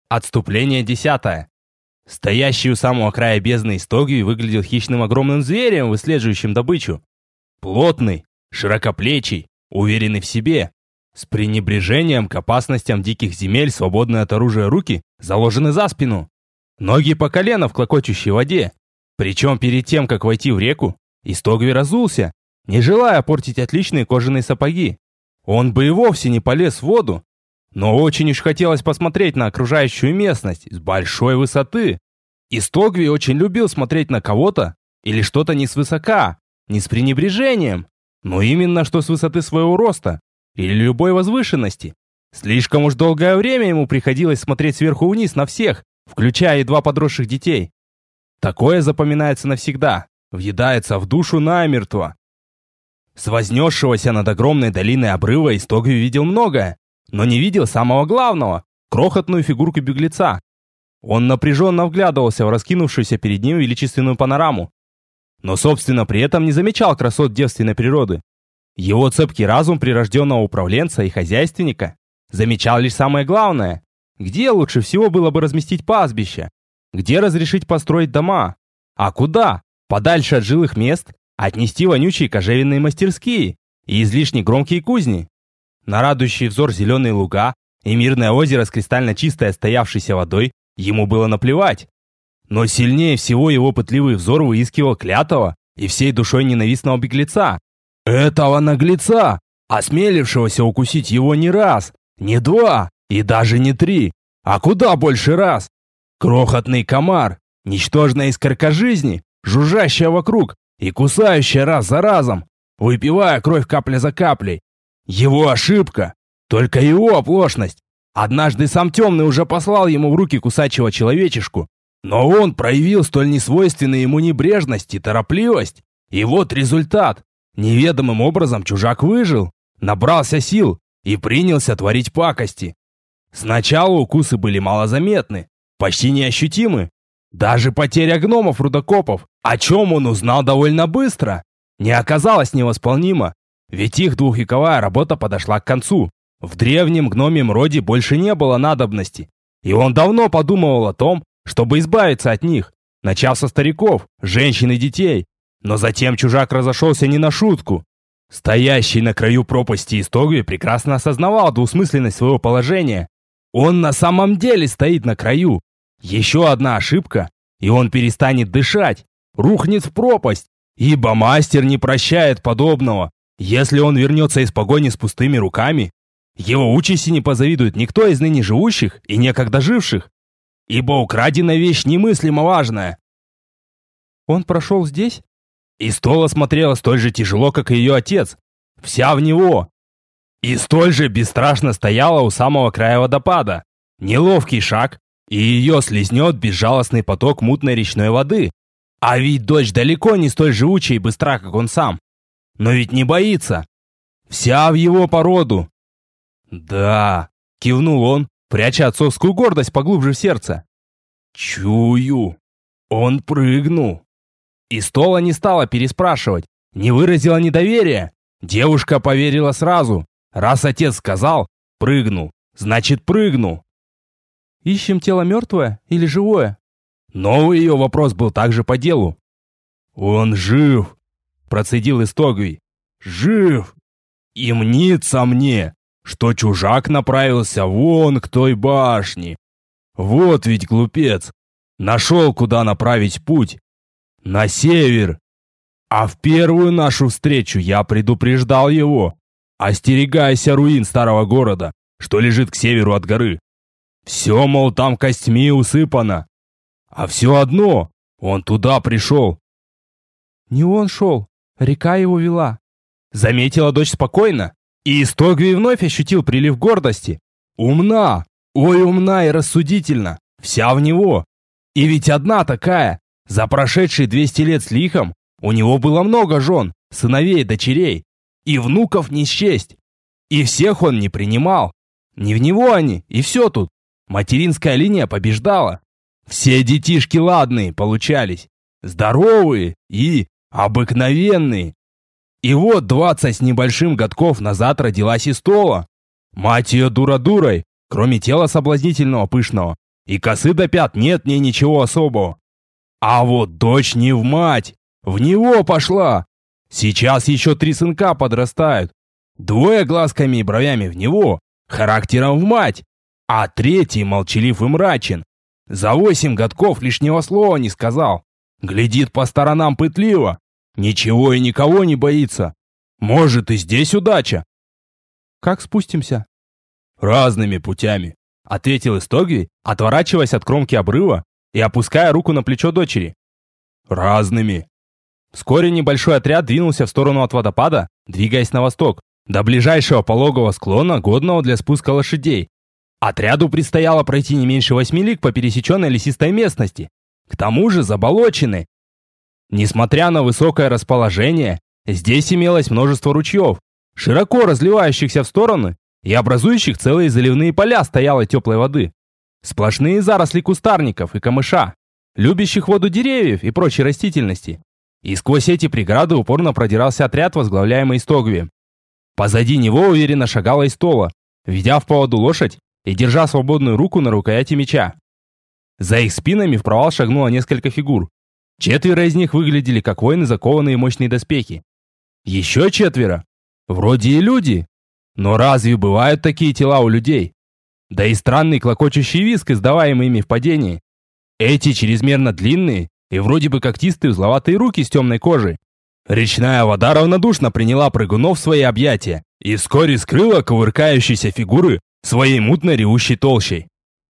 Отступление 10. Стоящий у самого края бездны Истогви выглядел хищным огромным зверем, выслеживающим добычу. Плотный, широкоплечий, уверенный в себе. С пренебрежением к опасностям диких земель свободные от оружия руки заложены за спину. Ноги по колено в клокочущей воде. Причем перед тем, как войти в реку, Истогви разулся, не желая портить отличные кожаные сапоги. Он бы и вовсе не полез в воду, но очень уж хотелось посмотреть на окружающую местность с большой высоты. Истогви очень любил смотреть на кого-то или что-то не свысока, не с пренебрежением, но именно что с высоты своего роста или любой возвышенности. Слишком уж долгое время ему приходилось смотреть сверху вниз на всех, включая едва подросших детей. Такое запоминается навсегда, въедается в душу намертво. С вознесшегося над огромной долиной обрыва Истогви видел многое, но не видел самого главного – крохотную фигурку беглеца. Он напряженно вглядывался в раскинувшуюся перед ним величественную панораму, но, собственно, при этом не замечал красот девственной природы. Его цепкий разум прирожденного управленца и хозяйственника замечал лишь самое главное – где лучше всего было бы разместить пастбище, где разрешить построить дома, а куда, подальше от жилых мест, отнести вонючие кожевенные мастерские и излишне громкие кузни. На радующий взор зеленые луга и мирное озеро с кристально чистой стоявшейся водой ему было наплевать. Но сильнее всего его пытливый взор выискивал клятого и всей душой ненавистного беглеца. Этого наглеца, осмелившегося укусить его не раз, не два и даже не три, а куда больше раз. Крохотный комар, ничтожная искорка жизни, жужжащая вокруг и кусающая раз за разом, выпивая кровь капля за каплей. Его ошибка, только его оплошность. Однажды сам Темный уже послал ему в руки кусачего человечешку, но он проявил столь несвойственную ему небрежность и торопливость. И вот результат. Неведомым образом чужак выжил, набрался сил и принялся творить пакости. Сначала укусы были малозаметны, почти неощутимы. Даже потеря гномов-рудокопов, о чем он узнал довольно быстро, не оказалась невосполнима. Ведь их двухвековая работа подошла к концу. В древнем гномьем роде больше не было надобности. И он давно подумывал о том, чтобы избавиться от них, начав со стариков, женщин и детей. Но затем чужак разошелся не на шутку. Стоящий на краю пропасти Истогви прекрасно осознавал двусмысленность своего положения. Он на самом деле стоит на краю. Еще одна ошибка, и он перестанет дышать, рухнет в пропасть, ибо мастер не прощает подобного. Если он вернется из погони с пустыми руками, его участи не позавидует никто из ныне живущих и некогда живших, ибо украденная вещь немыслимо важная. Он прошел здесь? Истола смотрела столь же тяжело, как и ее отец, вся в него, и столь же бесстрашно стояла у самого края водопада. Неловкий шаг, и ее слезнет безжалостный поток мутной речной воды. А ведь дочь далеко не столь живучая и быстра, как он сам. Но ведь не боится. Вся в его породу. Да, кивнул он, пряча отцовскую гордость поглубже в сердце. Чую. Он прыгнул. Истола не стала переспрашивать, не выразила недоверия. Девушка поверила сразу. Раз отец сказал, прыгнул, значит прыгнул. Ищем тело мертвое или живое? Новый ее вопрос был также по делу. Он жив. Процедил Истогви. Жив! И мнится мне, что чужак направился вон к той башне. Вот ведь глупец. Нашел, куда направить путь. На север. А в первую нашу встречу я предупреждал его. Остерегайся руин старого города, что лежит к северу от горы. Все, мол, там костьми усыпано. А все одно, он туда пришел. Не он шел. Река его вела. Заметила дочь спокойно, и Истогви вновь ощутил прилив гордости. Умна, ой, умна и рассудительна, вся в него. И ведь одна такая. За прошедшие 200 лет с лихом у него было много жен, сыновей, дочерей, и внуков не счесть. И всех он не принимал. Не в него они, и все тут. Материнская линия побеждала. Все детишки ладные получались, здоровые и обыкновенные. И вот 20 с небольшим годков назад родилась Истола. Мать ее дура дурой, кроме тела соблазнительного пышного, И косы до пят нет мне ничего особого. А вот дочь не в мать, в него пошла. Сейчас еще 3 сынка подрастают. 2 глазками и бровями в него, характером в мать, а 3 молчалив и мрачен. За 8 годков лишнего слова не сказал. Глядит по сторонам пытливо, ничего и никого не боится. Может, и здесь удача. Как спустимся? Разными путями, ответил Истогви, отворачиваясь от кромки обрыва и опуская руку на плечо дочери. Разными. Вскоре небольшой отряд двинулся в сторону от водопада, двигаясь на восток, до ближайшего пологого склона, годного для спуска лошадей. Отряду предстояло пройти не меньше 8 лиг по пересеченной лесистой местности, к тому же заболоченной. Несмотря на высокое расположение, здесь имелось множество ручьев, широко разливающихся в стороны и образующих целые заливные поля стоялой теплой воды. Сплошные заросли кустарников и камыша, любящих воду деревьев и прочей растительности. И сквозь эти преграды упорно продирался отряд, возглавляемый Истогвием. Позади него уверенно шагала Истола, ведя в поводу лошадь и держа свободную руку на рукояти меча. За их спинами в провал шагнуло несколько фигур. 4 из них выглядели как воины, закованные в мощные доспехи. Еще 4 вроде и люди. Но разве бывают такие тела у людей? Да и странный клокочущий визг, издаваемый ими в падении. Эти чрезмерно длинные и вроде бы когтистые узловатые руки с темной кожей. Речная вода равнодушно приняла прыгунов в свои объятия и вскоре скрыла кувыркающиеся фигуры своей мутно ревущей толщей.